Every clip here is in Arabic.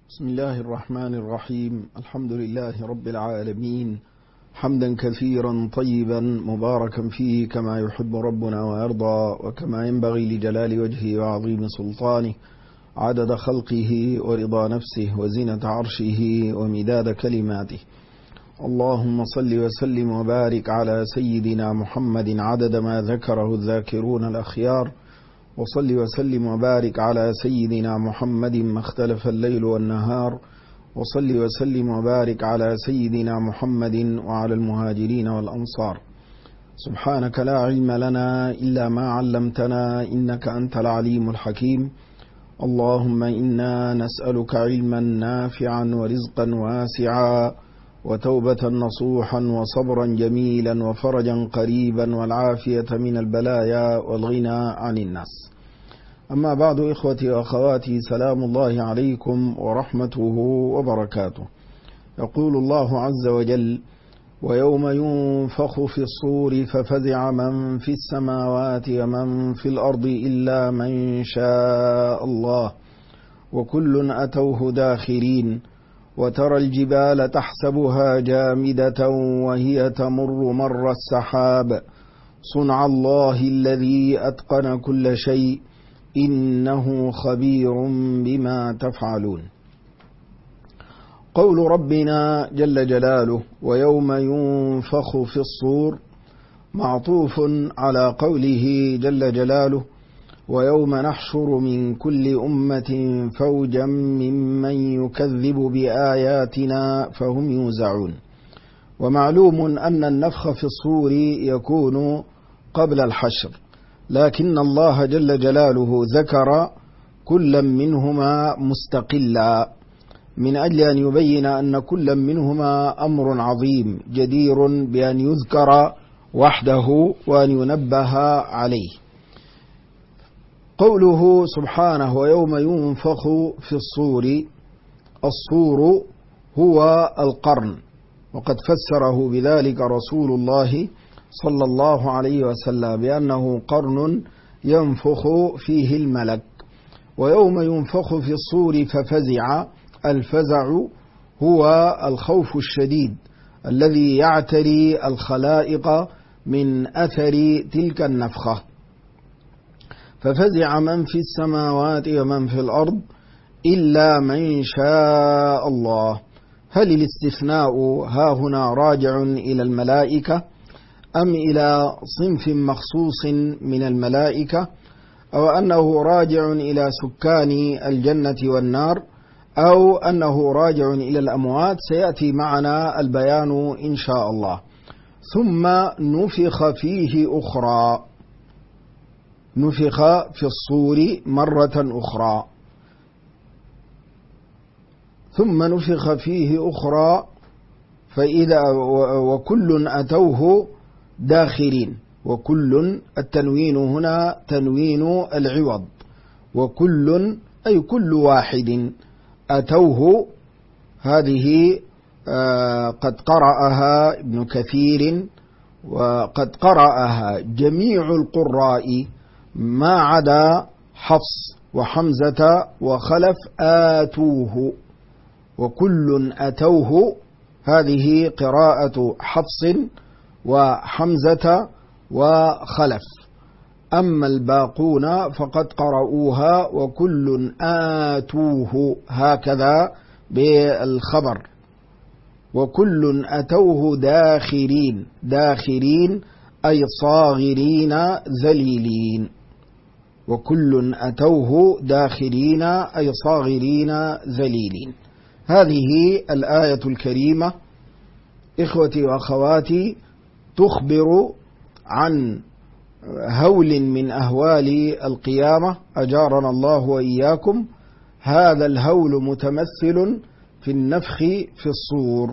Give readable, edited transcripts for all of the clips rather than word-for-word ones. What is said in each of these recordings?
بسم الله الرحمن الرحيم. الحمد لله رب العالمين، حمدا كثيرا طيبا مباركا فيه كما يحب ربنا ويرضى، وكما ينبغي لجلال وجهه وعظيم سلطانه، عدد خلقه ورضا نفسه وزنة عرشه ومداد كلماته. اللهم صل وسلم وبارك على سيدنا محمد عدد ما ذكره الذاكرون الأخيار، وصل وسلم وبارك على سيدنا محمد ما اختلف الليل والنهار، وصل وسلم وبارك على سيدنا محمد وعلى المهاجرين والأنصار. سبحانك لا علم لنا إلا ما علمتنا إنك أنت العليم الحكيم. اللهم إنا نسألك علما نافعا ورزقا واسعا وتوبة نصوحا وصبرا جميلا وفرجا قريبا والعافية من البلايا والغنى عن الناس. أما بعد، إخوتي وأخواتي، سلام الله عليكم ورحمته وبركاته. يقول الله عز وجل: ويوم ينفخ في الصور ففزع من في السماوات ومن في الأرض إلا من شاء الله وكل أتوه داخرين وترى الجبال تحسبها جامدة وهي تمر مر السحاب صنع الله الذي أتقن كل شيء إنه خبير بما تفعلون. قول ربنا جل جلاله ويوم ينفخ في الصور معطوف على قوله جل جلاله ويوم نحشر من كل أمة فوجا ممن يكذب بآياتنا فهم يوزعون. ومعلوم أن النفخ في الصور يكون قبل الحشر، لكن الله جل جلاله ذكر كل منهما مستقلا من أجل أن يبين أن كل منهما أمر عظيم جدير بأن يذكر وحده وأن ينبه عليه. قوله سبحانه ويوم ينفخ في الصور، الصور هو القرن، وقد فسره بذلك رسول الله صلى الله عليه وسلم بأنه قرن ينفخ فيه الملك. ويوم ينفخ في الصور ففزع، الفزع هو الخوف الشديد الذي يعتري الخلائق من أثر تلك النفخة. ففزع من في السماوات ومن في الأرض إلا من شاء الله. هل الاستثناء ها هنا راجع إلى الملائكة أم إلى صنف مخصوص من الملائكة، أو أنه راجع إلى سكان الجنة والنار، أو أنه راجع إلى الأموات؟ سيأتي معنا البيان إن شاء الله. ثم نفخ فيه أخرى، نفخ في الصور مرة أخرى، ثم نفخ فيه أخرى فإذا وكل أتوه داخرين. وكل التنوين هنا تنوين العوض، وكل أي كل واحد. أتوه هذه قد قرأها ابن كثير وقد قرأها جميع القراء ما عدا حفص وحمزة وخلف آتوه. وكل أتوه هذه قراءة حفص وحمزة وخلف، أما الباقون فقد قرأوها وكل آتوه هكذا بالخبر. وكل أتوه داخرين، داخرين أي صاغرين ذليلين. وكل أتوه داخرين أي صاغرين ذليلين. هذه الآية الكريمة إخوتي وأخواتي تخبر عن هول من أهوال القيامة أجارنا الله وإياكم. هذا الهول متمثل في النفخ في الصور،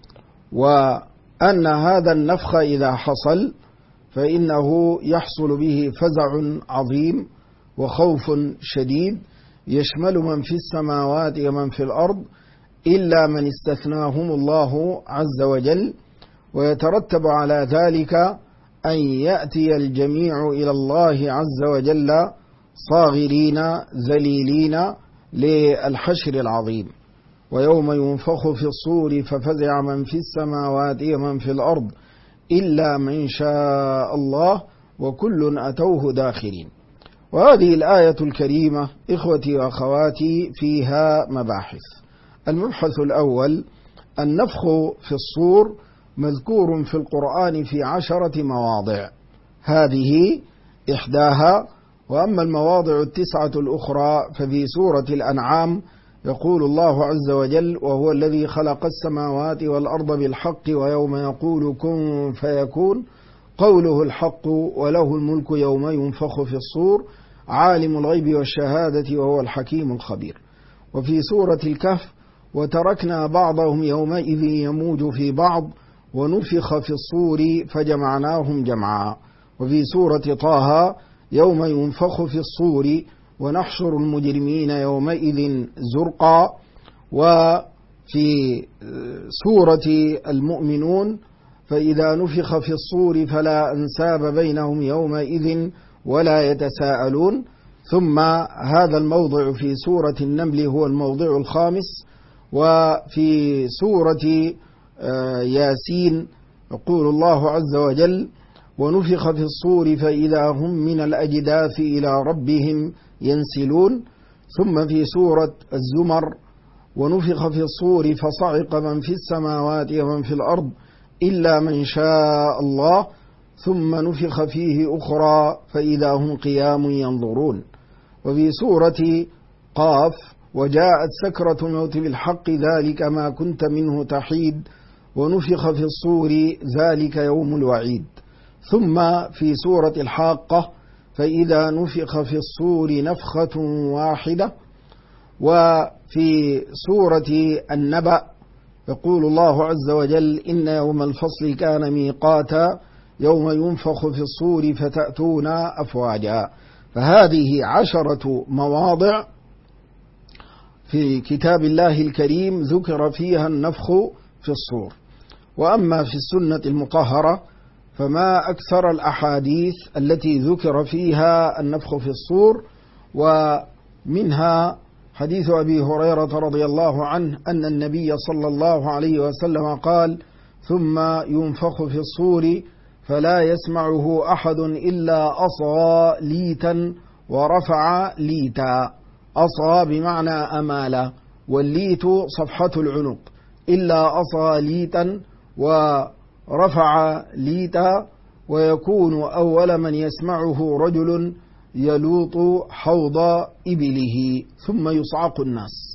وأن هذا النفخ إذا حصل فإنه يحصل به فزع عظيم وخوف شديد يشمل من في السماوات ومن في الأرض إلا من استثناهم الله عز وجل. ويترتب على ذلك أن يأتي الجميع إلى الله عز وجل صاغرين ذليلين للحشر العظيم. ويوم ينفخ في الصور ففزع من في السماوات ومن في الأرض إلا من شاء الله وكل أتوه داخرين. وهذه الآية الكريمة إخوتي وأخواتي فيها مباحث. المبحث الأول: النفخ في الصور مذكور في القرآن في 10 مواضع، هذه إحداها. وأما المواضع 9 الأخرى ففي سورة الأنعام يقول الله عز وجل: وهو الذي خلق السماوات والأرض بالحق ويوم يقول كن فيكون قوله الحق وله الملك يوم ينفخ في الصور عالم الغيب والشهادة وهو الحكيم الخبير. وفي سورة الكهف: وتركنا بعضهم يومئذ يموج في بعض ونفخ في الصور فجمعناهم جمعا. وفي سورة طه: يوم ينفخ في الصور ونحشر المجرمين يومئذ زرقا. وفي سورة المؤمنون: فإذا نفخ في الصور فلا أنساب بينهم يومئذ ولا يتساءلون. ثم هذا الموضع في سورة النمل هو الموضع الخامس. وفي سورة ياسين يقول الله عز وجل: ونفخ في الصور فإذا هم من الأجداث إلى ربهم ينسلون. ثم في سورة الزمر: ونفخ في الصور فصعق من في السماوات ومن في الأرض إلا من شاء الله ثم نفخ فيه أخرى فإذا هم قيام ينظرون. وفي سورة قاف: وجاءت سكرة الموت بالحق ذلك ما كنت منه تحيد ونفخ في الصور ذلك يوم الوعيد. ثم في سورة الحاقة: فإذا نفخ في الصور نفخة واحدة. وفي سورة النبأ يقول الله عز وجل: إن يوم الفصل كان ميقاتا يوم ينفخ في الصور فتأتون أفواجا. فهذه 10 مواضع في كتاب الله الكريم ذكر فيها النفخ في الصور. وأما في السنة المطهرة فما أكثر الأحاديث التي ذكر فيها النفخ في الصور، ومنها حديث أبي هريرة رضي الله عنه أن النبي صلى الله عليه وسلم قال: ثم ينفخ في الصور فلا يسمعه أحد إلا أصغى ليتا ورفع ليتا. أصغى بمعنى أمال، والليت صفحة العنق، إلا أصغى ليتا ورفع ليتا. ويكون أول من يسمعه رجل يلوط حوض إبله ثم يصعق الناس.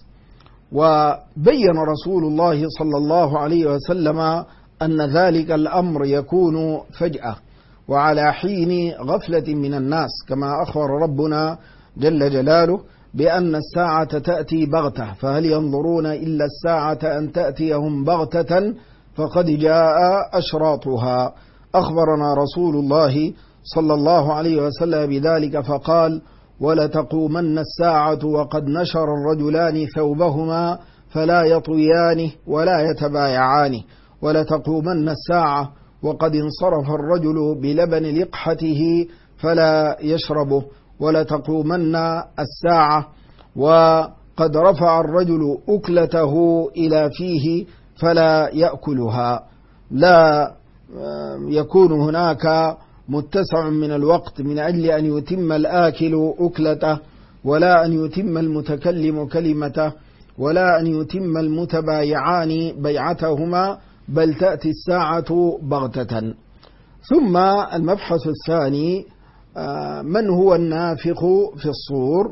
وبين رسول الله صلى الله عليه وسلم أن ذلك الأمر يكون فجأة وعلى حين غفلة من الناس، كما أخبر ربنا جل جلاله بأن الساعة تأتي بغتة، فهل ينظرون إلا الساعة أن تأتيهم بغتة فقد جاء أشراطها. أخبرنا رسول الله صلى الله عليه وسلم بذلك فقال: ولتقومن الساعة وقد نشر الرجلان ثوبهما فلا يطويانه ولا يتبايعانه، ولتقومن الساعة وقد انصرف الرجل بلبن لقحته فلا يشربه، ولتقومن الساعة وقد رفع الرجل أكلته إلى فيه فلا يأكلها. لا يكون هناك متسع من الوقت من أجل أن يتم الآكل أكلته، ولا أن يتم المتكلم كلمته، ولا أن يتم المتبايعان بيعتهما، بل تأتي الساعة بغتة. ثم المبحث الثاني: من هو النافخ في الصور؟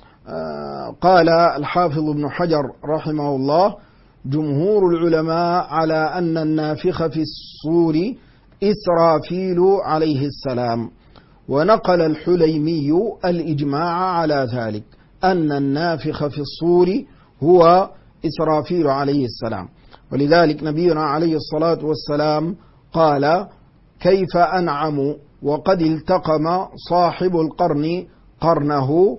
قال الحافظ ابن حجر رحمه الله: جمهور العلماء على أن النافخ في الصور إسرافيل عليه السلام. ونقل الحليمي الإجماع على ذلك، أن النافخ في الصور هو إسرافيل عليه السلام. ولذلك نبينا عليه الصلاة والسلام قال: كيف أنعم وقد التقم صاحب القرن قرنه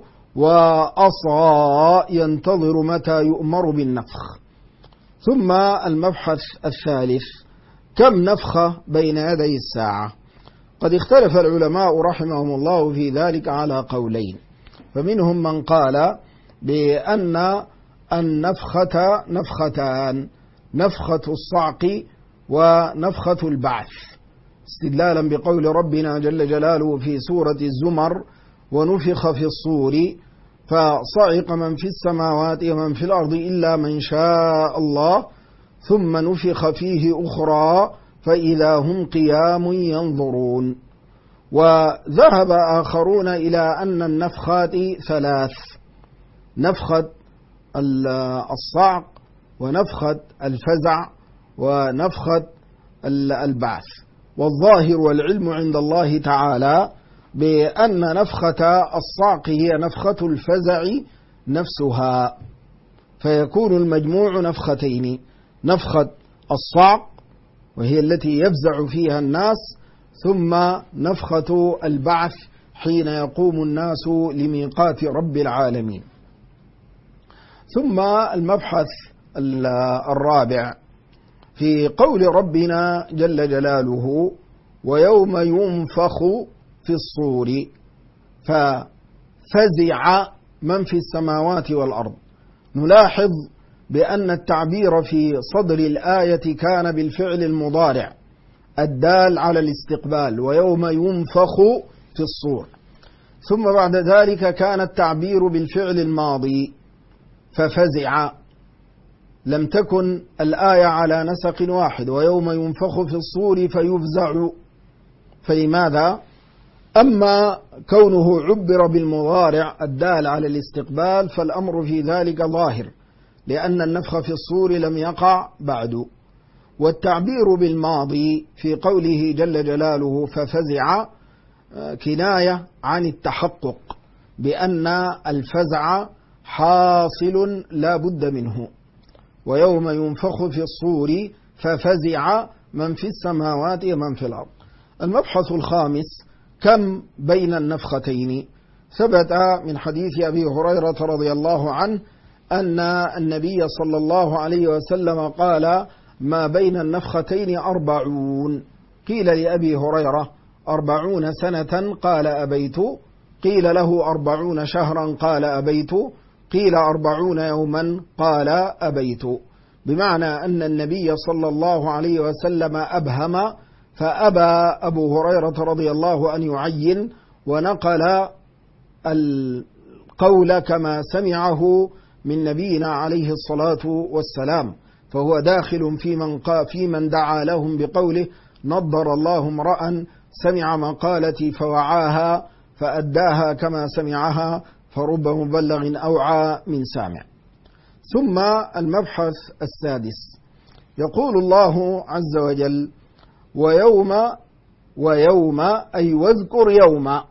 وأصغى ينتظر متى يؤمر بالنفخ. ثم المبحث الثالث: كم نفخة بين يدي الساعة؟ قد اختلف العلماء رحمهم الله في ذلك على قولين، فمنهم من قال بأن النفخة نفختان: نفخة الصعق ونفخة البعث، استدلالا بقول ربنا جل جلاله في سورة الزمر: ونفخ في الصور فصعق من في السماوات ومن في الأرض إلا من شاء الله ثم نفخ فيه أخرى فإذا هم قيام ينظرون. وذهب آخرون إلى أن النفخات ثلاث: نفخة الصعق ونفخة الفزع ونفخة البعث. والظاهر والعلم عند الله تعالى بأن نفخة الصعق هي نفخة الفزع نفسها، فيكون المجموع نفختين: نفخة الصعق وهي التي يفزع فيها الناس، ثم نفخة البعث حين يقوم الناس لميقات رب العالمين. ثم المبحث الرابع في قول ربنا جل جلاله: ويوم ينفخ في الصور ففزع من في السماوات والأرض. نلاحظ بأن التعبير في صدر الآية كان بالفعل المضارع الدال على الاستقبال: ويوم ينفخ في الصور. ثم بعد ذلك كان التعبير بالفعل الماضي ففزع. لم تكن الآية على نسق واحد: ويوم ينفخ في الصور فيفزع. فلماذا؟ أما كونه عبر بالمضارع الدال على الاستقبال فالأمر في ذلك ظاهر، لأن النفخ في الصور لم يقع بعد. والتعبير بالماضي في قوله جل جلاله ففزع كناية عن التحقق بأن الفزع حاصل لا بد منه: ويوم ينفخ في الصور ففزع من في السماوات ومن في الأرض. المبحث الخامس: كم بين النفختين؟ ثبت من حديث أبي هريرة رضي الله عنه أن النبي صلى الله عليه وسلم قال: ما بين النفختين 40. قيل لأبي هريرة: 40 سنة؟ قال: أبيت. قيل له: 40 شهرا؟ قال: أبيت. قيل: 40 يوما؟ قال: أبيت. بمعنى أن النبي صلى الله عليه وسلم أبهم، فأبى أبو هريرة رضي الله أن يعين، ونقل القول كما سمعه من نبينا عليه الصلاة والسلام، فهو داخل في من دعا لهم بقوله: نضر الله امرأ سمع مقالتي فوعاها فأداها كما سمعها فرب مبلغ أوعى من سامع. ثم المبحث السادس: يقول الله عز وجل: ويوم أي واذكر يوم،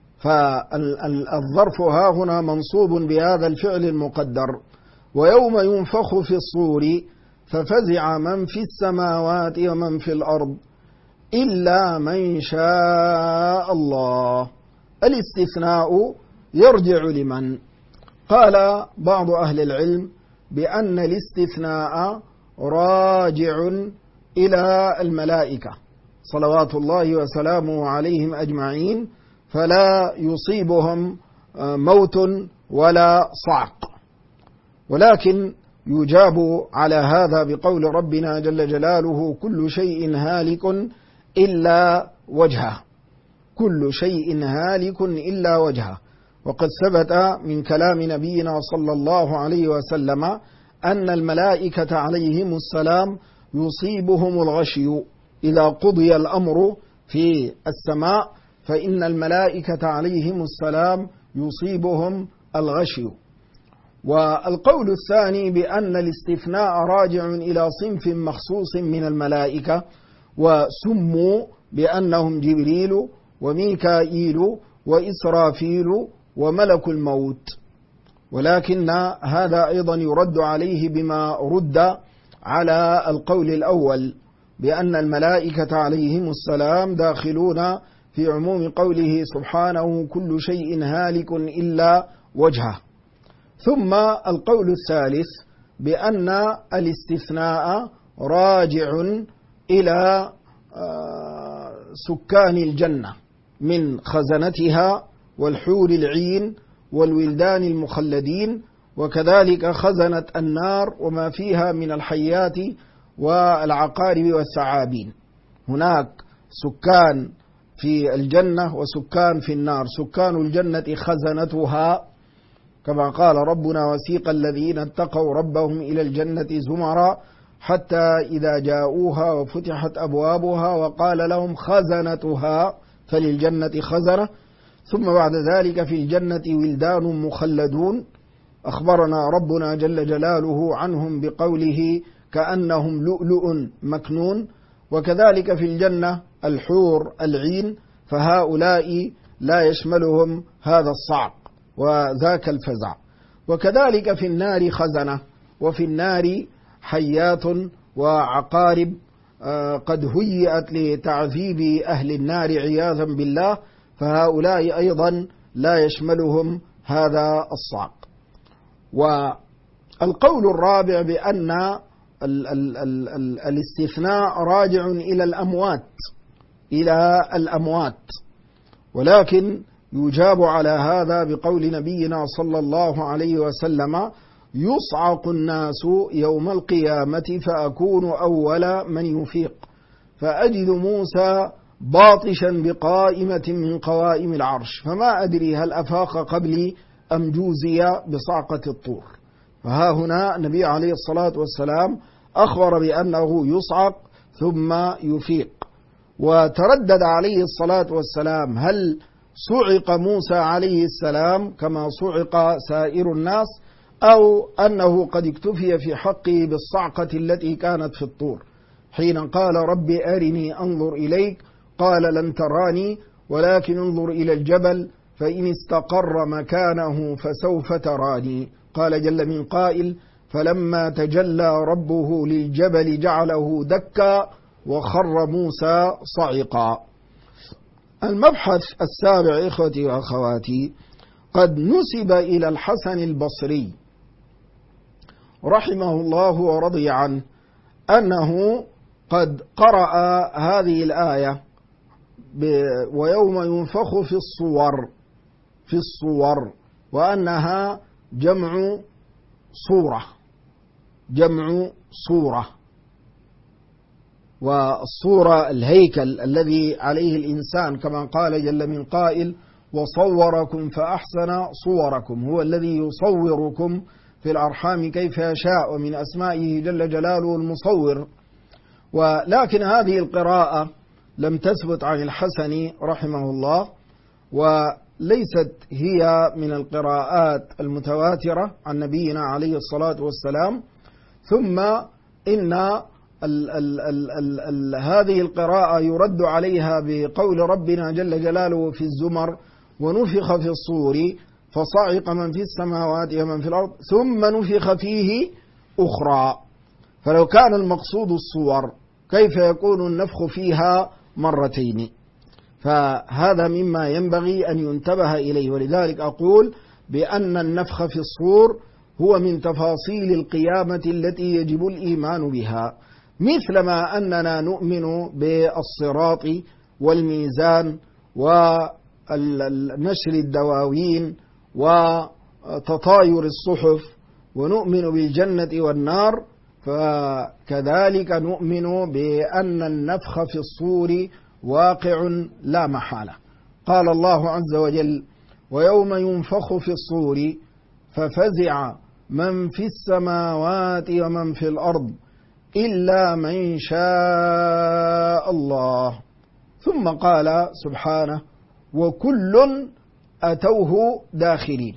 فالظرف ها هنا منصوب بهذا الفعل المقدر: ويوم ينفخ في الصور ففزع من في السماوات ومن في الأرض إلا من شاء الله. الاستثناء يرجع لمن؟ قال بعض أهل العلم بأن الاستثناء راجع إلى الملائكة صلوات الله وسلامه عليهم أجمعين، فلا يصيبهم موت ولا صعق. ولكن يجاب على هذا بقول ربنا جل جلاله: كل شيء هالك إلا وجهه. كل شيء هالك إلا وجهه. وقد ثبت من كلام نبينا صلى الله عليه وسلم أن الملائكة عليهم السلام يصيبهم الغشي إذا قضي الأمر في السماء، فإن الملائكة عليهم السلام يصيبهم الغشي. والقول الثاني بأن الاستثناء راجع إلى صنف مخصوص من الملائكة، وسموا بأنهم جبريل وميكائيل وإسرافيل وملك الموت. ولكن هذا أيضا يرد عليه بما رد على القول الأول بأن الملائكة عليهم السلام داخلون في عموم قوله سبحانه: كل شيء هالك إلا وجهه. ثم القول الثالث بأن الاستثناء راجع إلى سكان الجنة من خزنتها والحور العين والولدان المخلدين، وكذلك خزنة النار وما فيها من الحيات والعقارب والثعابين. هناك سكان في الجنة وسكان في النار. سكان الجنة خزنتها كما قال ربنا: وسيق الذين اتقوا ربهم إلى الجنة زمرا حتى إذا جاءوها وفتحت أبوابها وقال لهم خزنتها، فللجنة خزنة. ثم بعد ذلك في الجنة ولدان مخلدون، أخبرنا ربنا جل جلاله عنهم بقوله: كأنهم لؤلؤ مكنون. وكذلك في الجنة الحور العين، فهؤلاء لا يشملهم هذا الصعق وذاك الفزع. وكذلك في النار خزنة، وفي النار حيات وعقارب قد هيئت لتعذيب أهل النار عياذا بالله، فهؤلاء أيضا لا يشملهم هذا الصعق. والقول الرابع بأن الاستثناء راجع إلى الأموات، ولكن يجاب على هذا بقول نبينا صلى الله عليه وسلم: يصعق الناس يوم القيامة فأكون أول من يفيق، فأجد موسى باطشا بقائمة من قوائم العرش، فما أدري هل أفاق قبلي أم جوزي بصعقة الطور. فها هنا النبي عليه الصلاة والسلام أخبر بأنه يصعق ثم يفيق. وتردد عليه الصلاة والسلام: هل صعق موسى عليه السلام كما صعق سائر الناس، أو أنه قد اكتفي في حقه بالصعقة التي كانت في الطور حين قال: رب أرني أنظر إليك، قال: لن تراني ولكن انظر إلى الجبل فإن استقر مكانه فسوف تراني. قال جل من قائل: فلما تجلى ربه للجبل جعله دكا وخر موسى صعقا. المبحث السابع إخوتي وأخواتي، قد نسب إلى الحسن البصري رحمه الله ورضي عنه أنه قد قرأ هذه الآية: ويوم ينفخ في الصور، وأنها جمع صورة، والصورة الهيكل الذي عليه الإنسان، كما قال جل من قائل: وصوركم فأحسن صوركم، هو الذي يصوركم في الأرحام كيف يشاء، ومن أسمائه جل جلاله المصور. ولكن هذه القراءة لم تثبت عن الحسن رحمه الله، وليست هي من القراءات المتواترة عن نبينا عليه الصلاة والسلام. ثم إن هذه القراءة يرد عليها بقول ربنا جل جلاله في الزمر: ونفخ في الصور فصعق من في السماوات ومن في الأرض ثم نفخ فيه أخرى. فلو كان المقصود الصور كيف يكون النفخ فيها مرتين؟ فهذا مما ينبغي أن ينتبه إليه. ولذلك أقول بأن النفخ في الصور هو من تفاصيل القيامة التي يجب الإيمان بها، مثلما أننا نؤمن بالصراط والميزان ونشر الدواوين وتطاير الصحف، ونؤمن بالجنة والنار، فكذلك نؤمن بأن النفخ في الصور واقع لا محالة. قال الله عز وجل: ويوم ينفخ في الصور ففزع من في السماوات ومن في الأرض إلا من شاء الله. ثم قال سبحانه: وكل أتوه داخلين.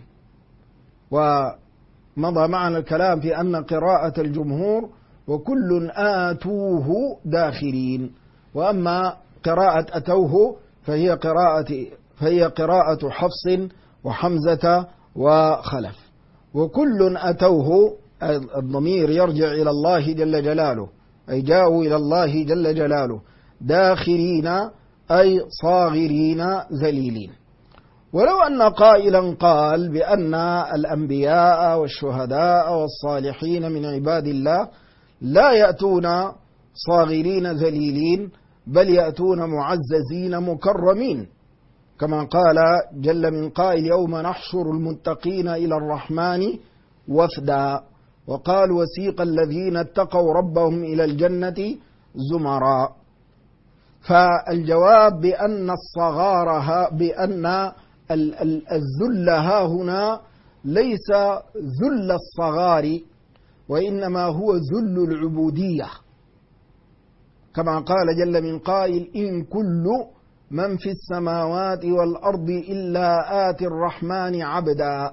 ومضى معنا الكلام في أن قراءة الجمهور وكل آتوه داخلين، وأما قراءة أتوه فهي قراءة حفص وحمزة وخلف. وكل أتوه الضمير يرجع إلى الله جل جلاله، أي جاءوا إلى الله جل جلاله داخرين أي صاغرين ذليلين. ولو أن قائلا قال بأن الأنبياء والشهداء والصالحين من عباد الله لا يأتون صاغرين ذليلين، بل يأتون معززين مكرمين، كما قال جل من قائل: يوم نحشر المتقين إلى الرحمن وفدا. وقال وسيق الذين اتقوا ربهم إلى الجنة زمرا. فالجواب بأن بأن الذل ها هنا ليس ذل الصغار، وإنما هو ذل العبودية، كما قال جل من قائل إن كل من في السماوات والأرض إلا آتي الرحمن عبدا.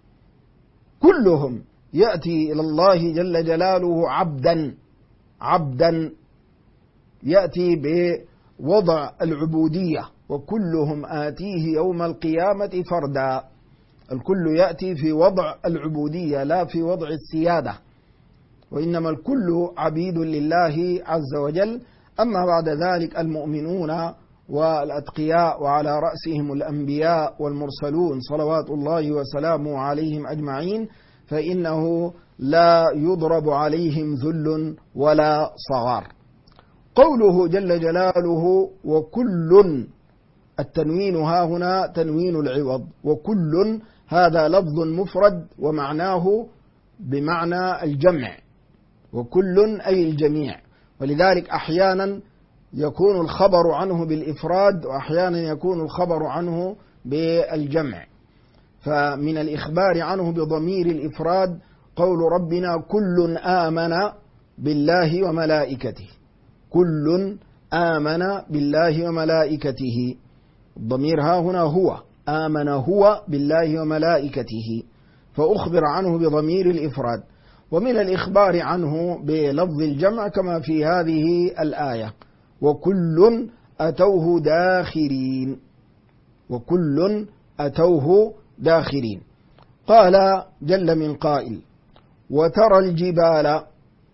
كلهم يأتي إلى الله جل جلاله عبدا يأتي بوضع العبودية، وكلهم آتيه يوم القيامة فردا. الكل يأتي في وضع العبودية لا في وضع السيادة، وإنما الكل عبيد لله عز وجل. أما بعد ذلك المؤمنون والأتقياء وعلى رأسهم الأنبياء والمرسلون صلوات الله وسلامه عليهم أجمعين، فإنه لا يضرب عليهم ذل ولا صغار. قوله جل جلاله وكل، التنوين ها هنا تنوين العوض، وكل هذا لفظ مفرد ومعناه بمعنى الجمع، وكل أي الجميع، ولذلك أحيانا يكون الخبر عنه بالإفراد وأحيانا يكون الخبر عنه بالجمع. فمن الإخبار عنه بضمير الإفراد قول ربنا كل آمن بالله وملائكته، كل آمن بالله وملائكته، الضمير ها هنا هو آمن هو بالله وملائكته، فأخبر عنه بضمير الإفراد. ومن الإخبار عنه بلفظ الجمع كما في هذه الآية وكل أتوه داخرين، وكل أتوه داخرين. قال جل من قائل وترى الجبال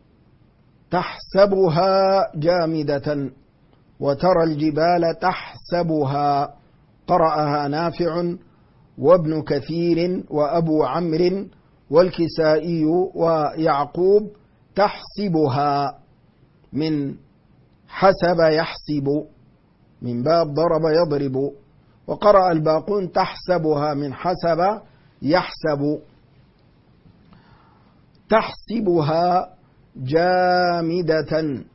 تحسبها جامدة، وترى الجبال تحسبها، قرأها نافع وابن كثير وأبو عمرو والكسائي ويعقوب تحسبها، من حسب يحسب، من باب ضرب يضرب. وقرأ الباقون تحسبها من حسب يحسب. تحسبها جامدة،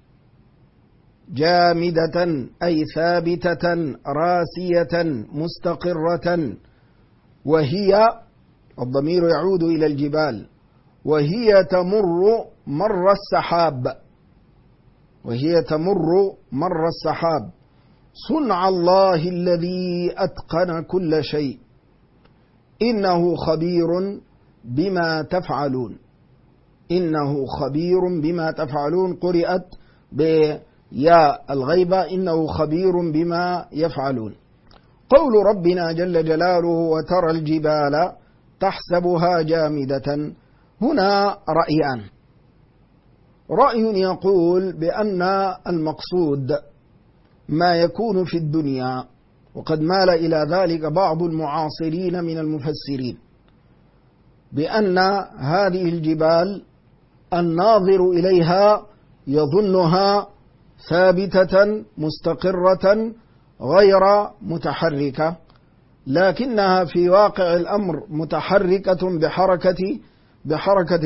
جامدة أي ثابتة راسية مستقرة، وهي الضمير يعود إلى الجبال، وهي تمر مر السحاب، وهي تمر مر السحاب، صنع الله الذي أتقن كل شيء إنه خبير بما تفعلون، إنه خبير بما تفعلون، قرئت بياء الغيبة إنه خبير بما يفعلون. قول ربنا جل جلاله وترى الجبال تحسبها جامدة، هنا رأيان. رأي يقول بأن المقصود ما يكون في الدنيا، وقد مال إلى ذلك بعض المعاصرين من المفسرين، بأن هذه الجبال الناظر إليها يظنها ثابتة مستقرة غير متحركة، لكنها في واقع الأمر متحركة بحركة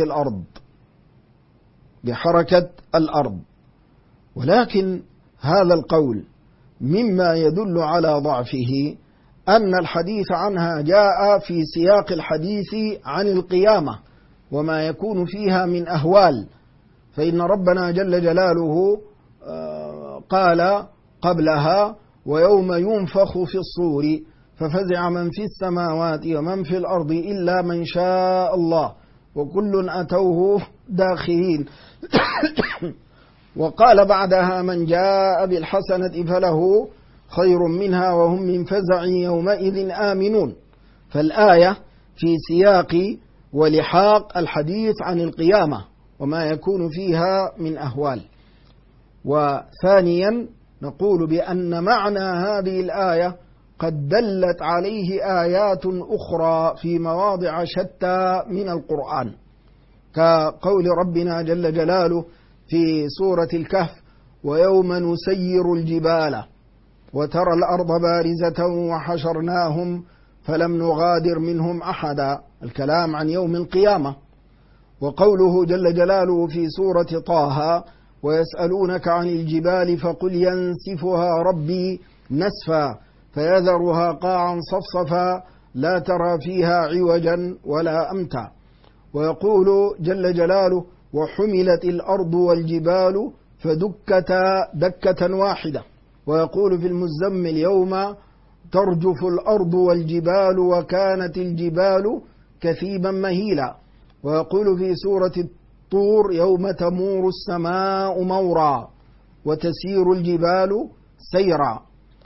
الأرض. ولكن هذا القول مما يدل على ضعفه أن الحديث عنها جاء في سياق الحديث عن القيامة وما يكون فيها من أهوال، فإن ربنا جل جلاله قال قبلها ويوم ينفخ في الصور ففزع من في السماوات ومن في الأرض إلا من شاء الله وكل أتوه داخرين. وقال بعدها من جاء بالحسنة فله خير منها وهم من فزع يومئذ آمنون. فالآية في سياق ولحاق الحديث عن القيامة وما يكون فيها من أهوال. وثانيا نقول بأن معنى هذه الآية قد دلت عليه آيات أخرى في مواضع شتى من القرآن، كقول ربنا جل جلاله في سورة الكهف ويوم نسير الجبال وترى الأرض بارزة وحشرناهم فلم نغادر منهم أحدا، الكلام عن يوم القيامة. وقوله جل جلاله في سورة طه: ويسألونك عن الجبال فقل ينسفها ربي نسفا فيذرها قاعا صفصفا لا ترى فيها عوجا ولا أمتا. ويقول جل جلاله: وحملت الأرض والجبال فدكتا دكة واحدة. ويقول في المزمل: يوم ترجف الأرض والجبال وكانت الجبال كثيبا مهيلا. ويقول في سورة الطور: يوم تمور السماء مورا وتسير الجبال سيرا.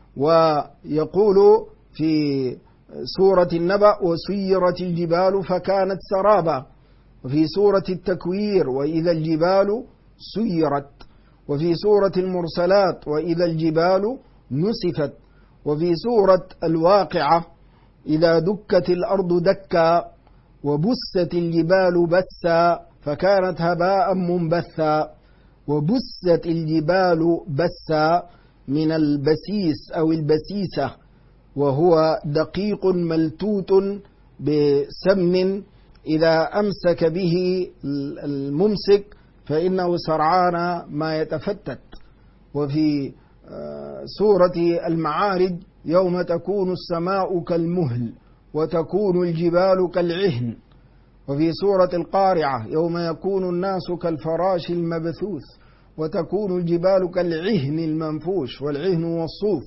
ويقول في سورة النبأ: وسيرت الجبال فكانت سرابا. وفي سورة التكوير: وإذا الجبال سيرت. وفي سورة المرسلات: وإذا الجبال نسفت. وفي سورة الواقعة: إذا دكت الأرض دكا وبست الجبال بسا فكانت هباء منبثا. وبست الجبال بسا من البسيس أو البسيسة، وهو دقيق ملتوت بسم إذا أمسك به الممسك فإنه سرعان ما يتفتت. وفي سورة المعارج: يوم تكون السماء كالمهل وتكون الجبال كالعهن. وفي سورة القارعة: يوم يكون الناس كالفراش المبثوث وتكون الجبال كالعهن المنفوش، والعهن والصوف.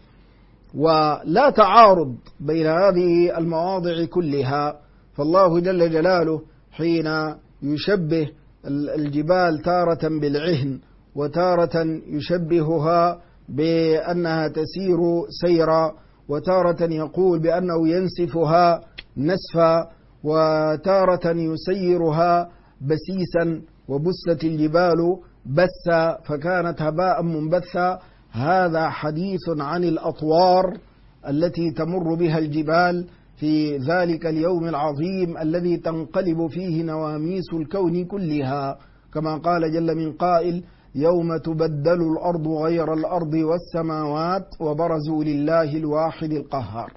ولا تعارض بين هذه المواضع كلها، فالله جل جلاله حين يشبه الجبال تارة بالعهن وتارة يشبهها بأنها تسير سيرا، وتارة يقول بأنه ينسفها نسفا، وتارة يسيرها بسيسا. وبست الجبال بسا فكانت هباء منبثا. هذا حديث عن الأطوار التي تمر بها الجبال في ذلك اليوم العظيم الذي تنقلب فيه نواميس الكون كلها، كما قال جل من قائل: يوم تبدل الأرض غير الأرض والسماوات وبرزوا لله الواحد القهار.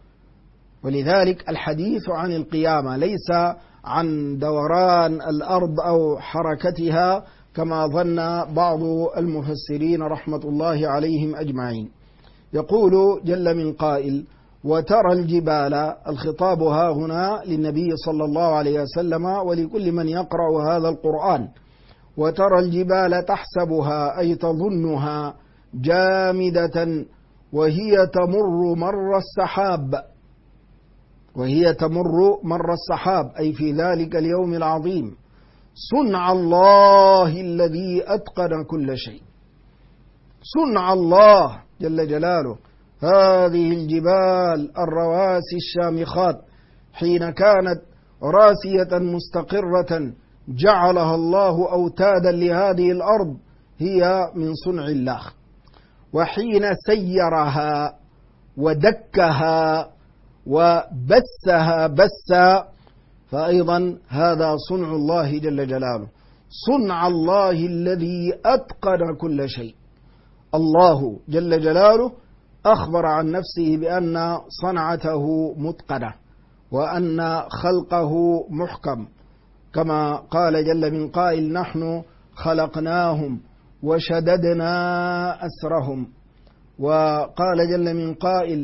ولذلك الحديث عن القيامة ليس عن دوران الأرض أو حركتها كما ظن بعض المفسرين رحمة الله عليهم أجمعين. يقول جل من قائل: وترى الجبال. الخطاب ها هنا للنبي صلى الله عليه وسلم ولكل من يقرأ هذا القرآن. وترى الجبال تحسبها أي تظنها جامدة وهي تمر مر السحاب أي في ذلك اليوم العظيم. صنع الله الذي أتقن كل شيء. صنع الله جل جلاله. هذه الجبال الرواسي الشامخات حين كانت راسية مستقرة جعلها الله أوتادا لهذه الأرض هي من صنع الله. وحين سيرها ودكها وبسها بسا فأيضا هذا صنع الله جل جلاله. صنع الله الذي أتقن كل شيء. الله جل جلاله أخبر عن نفسه بأن صنعته متقنة وأن خلقه محكم، كما قال جل من قائل: نحن خلقناهم وشددنا أسرهم. وقال جل من قائل: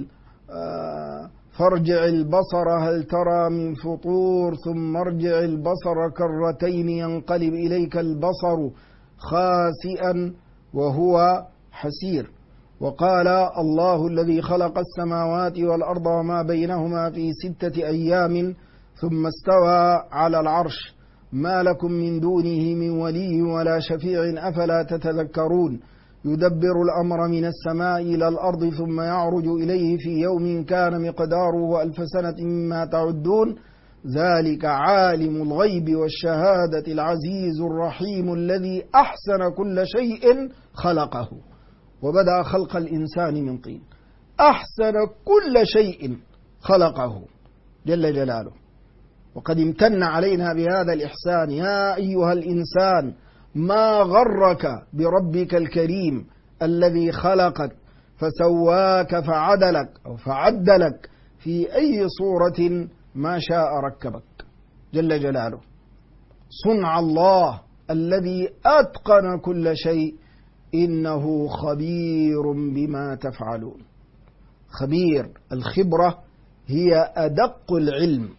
فارجع البصر هل ترى من فطور ثم ارجع البصر كرتين ينقلب إليك البصر خاسئا وهو حسير. وقال: الله الذي خلق السماوات والأرض وما بينهما في 6 أيام ثم استوى على العرش ما لكم من دونه من ولي ولا شفيع أفلا تتذكرون. يدبر الأمر من السماء إلى الأرض ثم يعرج إليه في يوم كان مقداره 1000 سنة مما تعدون. ذلك عالم الغيب والشهادة العزيز الرحيم الذي أحسن كل شيء خلقه وبدأ خلق الإنسان من طين. أحسن كل شيء خلقه جل جلاله. وقد امتن علينا بهذا الإحسان: يا أيها الإنسان ما غرك بربك الكريم الذي خلقك فسواك فعدلك أو فعدلك في أي صورة ما شاء ركبك جل جلاله. صنع الله الذي أتقن كل شيء إنه خبير بما تفعلون. خبير، الخبرة هي أدق العلم.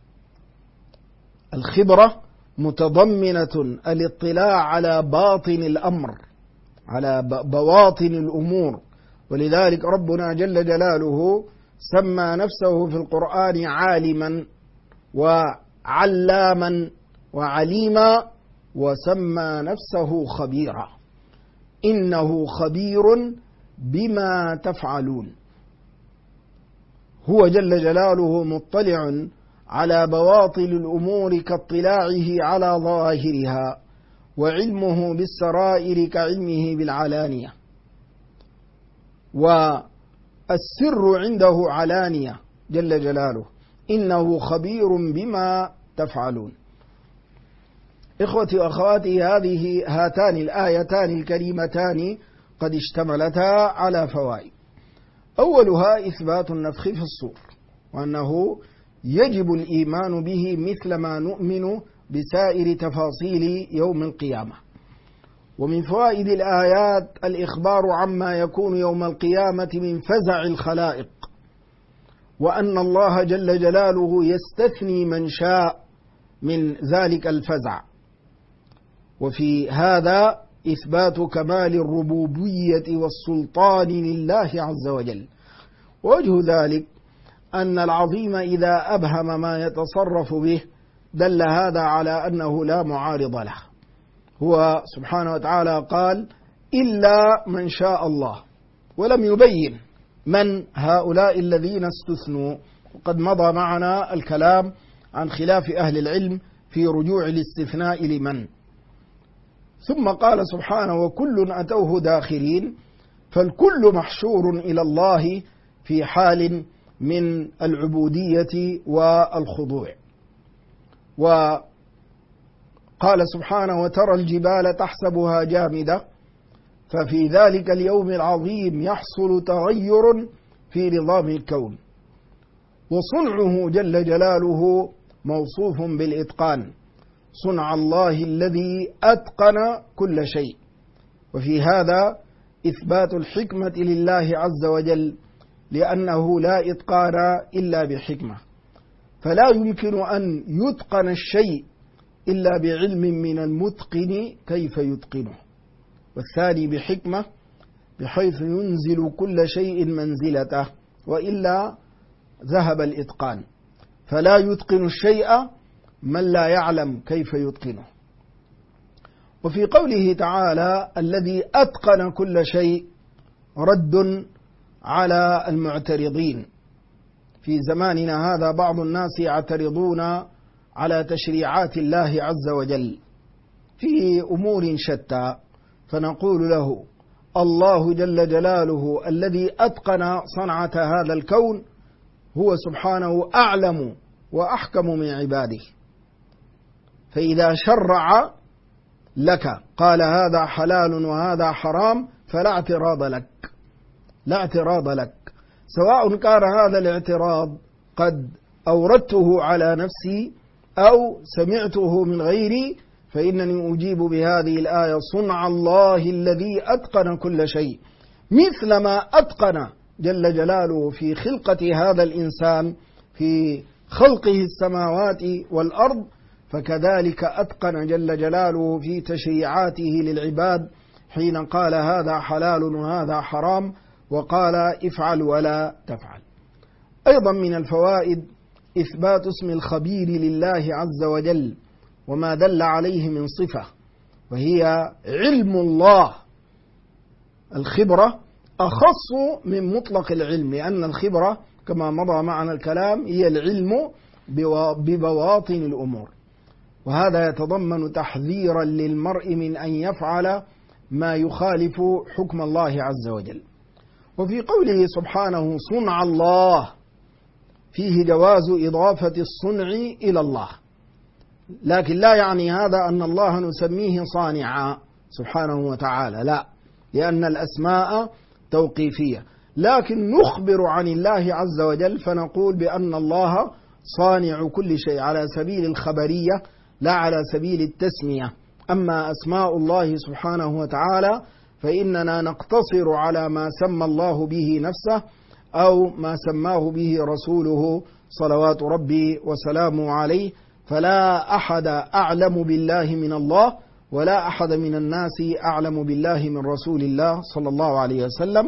الخبرة متضمنة الاطلاع على باطن الأمر، على بواطن الأمور. ولذلك ربنا جل جلاله سمى نفسه في القرآن عالما وعلاما وعليما، وسمى نفسه خبيرا. إنه خبير بما تفعلون. هو جل جلاله مطلع على بواطن الأمور كاطلاعه على ظواهرها، وعلمه بالسرائر كعلمه بالعلانية، والسر عنده علانية جل جلاله. إنه خبير بما تفعلون. إخوتي وأخواتي، هاتان الآيتان الكريمتان قد اشتملتا على فوائد. أولها إثبات النفخ في الصور، وأنه يجب الإيمان به مثل ما نؤمن بسائر تفاصيل يوم القيامة. ومن فوائد الآيات الإخبار عما يكون يوم القيامة من فزع الخلائق، وأن الله جل جلاله يستثني من شاء من ذلك الفزع. وفي هذا إثبات كمال الربوبية والسلطان لله عز وجل. ووجه ذلك أن العظيم إذا أبهم ما يتصرف به دل هذا على أنه لا معارض له. هو سبحانه وتعالى قال إلا من شاء الله، ولم يبين من هؤلاء الذين استثنوا. وقد مضى معنا الكلام عن خلاف أهل العلم في رجوع الاستثناء لمن. ثم قال سبحانه وكل أتوه داخرين، فالكل محشور إلى الله في حال من العبودية والخضوع. وقال سبحانه وترى الجبال تحسبها جامدة، ففي ذلك اليوم العظيم يحصل تغير في نظام الكون. وصنعه جل جلاله موصوف بالإتقان، صنع الله الذي أتقن كل شيء. وفي هذا إثبات الحكمة لله عز وجل، لأنه لا إتقان إلا بحكمة، فلا يمكن أن يتقن الشيء إلا بعلم من المتقن كيف يتقنه. والثاني بحكمة، بحيث ينزل كل شيء منزلته، وإلا ذهب الإتقان. فلا يتقن الشيء من لا يعلم كيف يتقنه. وفي قوله تعالى الذي أتقن كل شيء رد على المعترضين. في زماننا هذا بعض الناس يعترضون على تشريعات الله عز وجل في أمور شتى، فنقول له الله جل جلاله الذي أتقن صنعة هذا الكون هو سبحانه أعلم وأحكم من عباده. فإذا شرع لك قال هذا حلال وهذا حرام فلا اعتراض لك، لا اعتراض لك، سواء كان هذا الاعتراض قد أوردته على نفسي أو سمعته من غيري، فإنني أجيب بهذه الآية صنع الله الذي أتقن كل شيء، مثل ما أتقن جل جلاله في خلقة هذا الإنسان، في خلقه السماوات والأرض، فكذلك أتقن جل جلاله في تشريعاته للعباد حين قال هذا حلال وهذا حرام، وقال افعل ولا تفعل. أيضا من الفوائد إثبات اسم الخبير لله عز وجل وما دل عليه من صفة، وهي علم الله. الخبرة أخص من مطلق العلم، لأن الخبرة كما مضى معنا الكلام هي العلم ببواطن الأمور، وهذا يتضمن تحذيرا للمرء من أن يفعل ما يخالف حكم الله عز وجل. وفي قوله سبحانه صنع الله فيه جواز إضافة الصنع إلى الله، لكن لا يعني هذا أن الله نسميه صانعا سبحانه وتعالى، لا، لأن الأسماء توقيفية، لكن نخبر عن الله عز وجل فنقول بأن الله صانع كل شيء على سبيل الخبرية، لا على سبيل التسمية. أما أسماء الله سبحانه وتعالى فإننا نقتصر على ما سمى الله به نفسه أو ما سماه به رسوله صلوات ربي وسلامه عليه. فلا أحد أعلم بالله من الله، ولا أحد من الناس أعلم بالله من رسول الله صلى الله عليه وسلم.